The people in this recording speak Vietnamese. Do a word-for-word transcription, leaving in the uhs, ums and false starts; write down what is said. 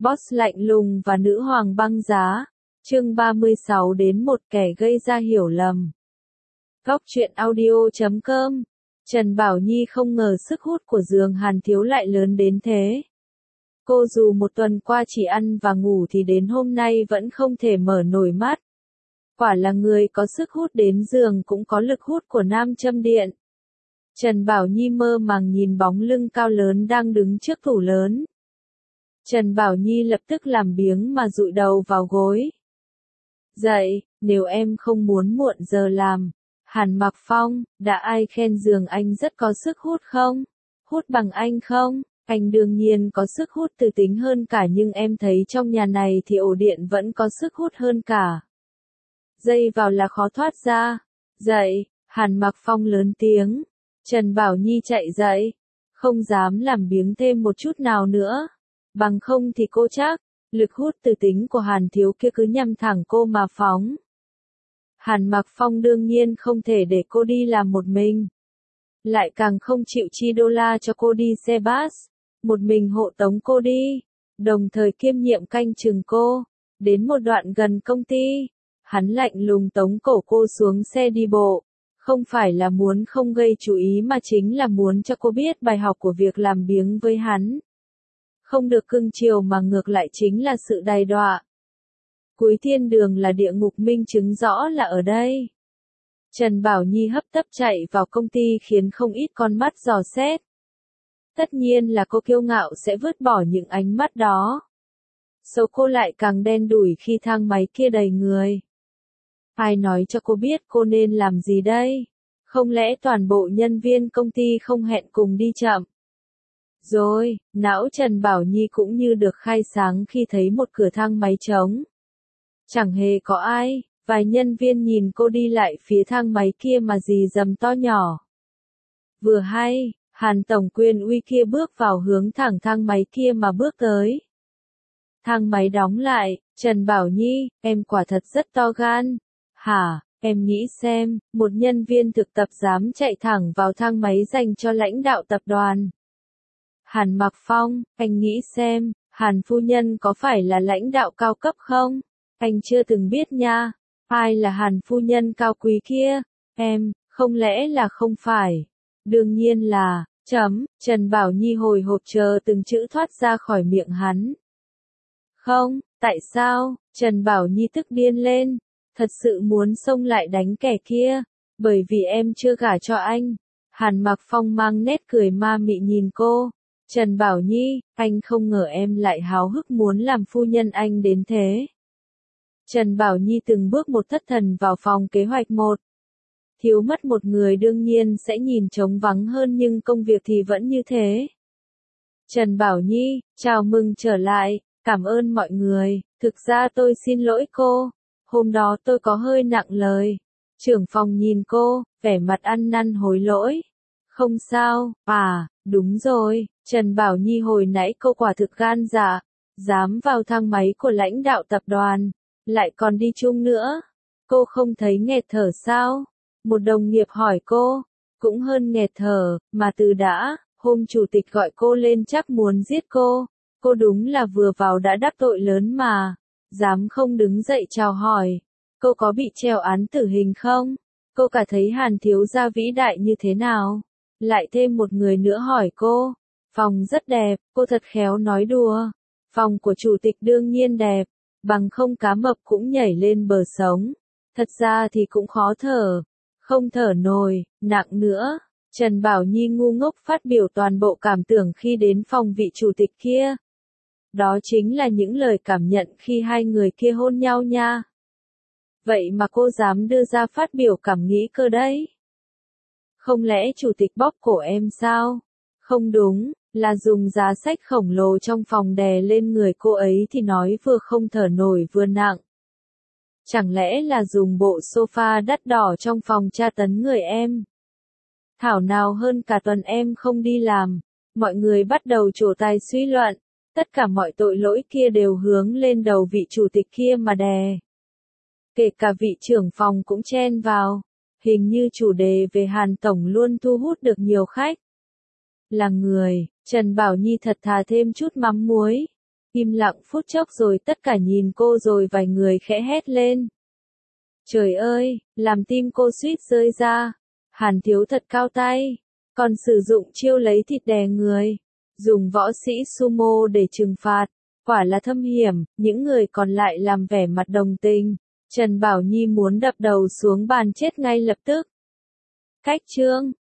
Boss lạnh lùng và nữ hoàng băng giá. Chương ba mươi sáu đến một kẻ gây ra hiểu lầm. Góc truyện audio chấm com. Trần Bảo Nhi không ngờ sức hút của giường Hàn Thiếu lại lớn đến thế. Cô dù một tuần qua chỉ ăn và ngủ thì đến hôm nay vẫn không thể mở nổi mắt. Quả là người có sức hút đến giường cũng có lực hút của nam châm điện. Trần Bảo Nhi mơ màng nhìn bóng lưng cao lớn đang đứng trước tủ lớn. Trần Bảo Nhi lập tức làm biếng mà dụi đầu vào gối. Dậy, nếu em không muốn muộn giờ làm. Hàn Mặc Phong, đã ai khen giường anh rất có sức hút không? Hút bằng anh không? Anh đương nhiên có sức hút từ tính hơn cả, nhưng em thấy trong nhà này thì ổ điện vẫn có sức hút hơn cả. Dây vào là khó thoát ra. Dậy, Hàn Mặc Phong lớn tiếng. Trần Bảo Nhi chạy dậy. Không dám làm biếng thêm một chút nào nữa. Bằng không thì cô chắc, lực hút từ tính của Hàn Thiếu kia cứ nhằm thẳng cô mà phóng. Hàn Mặc Phong đương nhiên không thể để cô đi làm một mình. Lại càng không chịu chi đô la cho cô đi xe bus. Một mình hộ tống cô đi. Đồng thời kiêm nhiệm canh chừng cô. Đến một đoạn gần công ty. Hắn lạnh lùng tống cổ cô xuống xe đi bộ. Không phải là muốn không gây chú ý mà chính là muốn cho cô biết bài học của việc làm biếng với hắn. Không được cưng chiều mà ngược lại chính là sự đày đọa. Cuối thiên đường là địa ngục, minh chứng rõ là ở đây. Trần Bảo Nhi hấp tấp chạy vào công ty khiến không ít con mắt dò xét. Tất nhiên là cô kiêu ngạo sẽ vứt bỏ những ánh mắt đó. Số cô lại càng đen đủi khi thang máy kia đầy người. Ai nói cho cô biết cô nên làm gì đây? Không lẽ toàn bộ nhân viên công ty không hẹn cùng đi chậm? Rồi, não Trần Bảo Nhi cũng như được khai sáng khi thấy một cửa thang máy trống. Chẳng hề có ai, vài nhân viên nhìn cô đi lại phía thang máy kia mà rì rầm to nhỏ. Vừa hay, Hàn Tổng Quyền uy kia bước vào hướng thẳng thang máy kia mà bước tới. Thang máy đóng lại, Trần Bảo Nhi, em quả thật rất to gan. Hả, em nghĩ xem, một nhân viên thực tập dám chạy thẳng vào thang máy dành cho lãnh đạo tập đoàn. Hàn Mặc Phong, anh nghĩ xem, Hàn phu nhân có phải là lãnh đạo cao cấp không? Anh chưa từng biết nha. Ai là Hàn phu nhân cao quý kia? Em, không lẽ là không phải? Đương nhiên là, chấm, Trần Bảo Nhi hồi hộp chờ từng chữ thoát ra khỏi miệng hắn. Không, tại sao? Trần Bảo Nhi tức điên lên. Thật sự muốn xông lại đánh kẻ kia. Bởi vì em chưa gả cho anh. Hàn Mặc Phong mang nét cười ma mị nhìn cô. Trần Bảo Nhi, anh không ngờ em lại háo hức muốn làm phu nhân anh đến thế. Trần Bảo Nhi từng bước một thất thần vào phòng kế hoạch một. Thiếu mất một người đương nhiên sẽ nhìn trống vắng hơn, nhưng công việc thì vẫn như thế. Trần Bảo Nhi, chào mừng trở lại, cảm ơn mọi người, thực ra tôi xin lỗi cô, hôm đó tôi có hơi nặng lời. Trưởng phòng nhìn cô, vẻ mặt ăn năn hối lỗi. Không sao, à, đúng rồi, Trần Bảo Nhi hồi nãy cô quả thực gan dạ, dám vào thang máy của lãnh đạo tập đoàn, lại còn đi chung nữa. Cô không thấy nghẹt thở sao? Một đồng nghiệp hỏi cô, cũng hơn nghẹt thở, mà từ đã, hôm chủ tịch gọi cô lên chắc muốn giết cô. Cô đúng là vừa vào đã đắc tội lớn mà, dám không đứng dậy chào hỏi. Cô có bị treo án tử hình không? Cô cả thấy Hàn thiếu gia vĩ đại như thế nào? Lại thêm một người nữa hỏi cô, phòng rất đẹp, cô thật khéo nói đùa. Phòng của chủ tịch đương nhiên đẹp, bằng không cá mập cũng nhảy lên bờ sống. Thật ra thì cũng khó thở, không thở nổi, nặng nữa. Trần Bảo Nhi ngu ngốc phát biểu toàn bộ cảm tưởng khi đến phòng vị chủ tịch kia. Đó chính là những lời cảm nhận khi hai người kia hôn nhau nha. Vậy mà cô dám đưa ra phát biểu cảm nghĩ cơ đấy. Không lẽ chủ tịch bóp cổ em sao? Không đúng, là dùng giá sách khổng lồ trong phòng đè lên người cô ấy thì nói vừa không thở nổi vừa nặng. Chẳng lẽ là dùng bộ sofa đắt đỏ trong phòng tra tấn người em? Thảo nào hơn cả tuần em không đi làm. Mọi người bắt đầu trổ tài suy luận. Tất cả mọi tội lỗi kia đều hướng lên đầu vị chủ tịch kia mà đè. Kể cả vị trưởng phòng cũng chen vào. Hình như chủ đề về Hàn Tổng luôn thu hút được nhiều khách. Là người, Trần Bảo Nhi thật thà thêm chút mắm muối. Im lặng phút chốc rồi tất cả nhìn cô rồi vài người khẽ hét lên. Trời ơi, làm tim cô suýt rơi ra. Hàn Thiếu thật cao tay. Còn sử dụng chiêu lấy thịt đè người. Dùng võ sĩ sumo để trừng phạt. Quả là thâm hiểm, những người còn lại làm vẻ mặt đồng tình. Trần Bảo Nhi muốn đập đầu xuống bàn chết ngay lập tức. Cách chương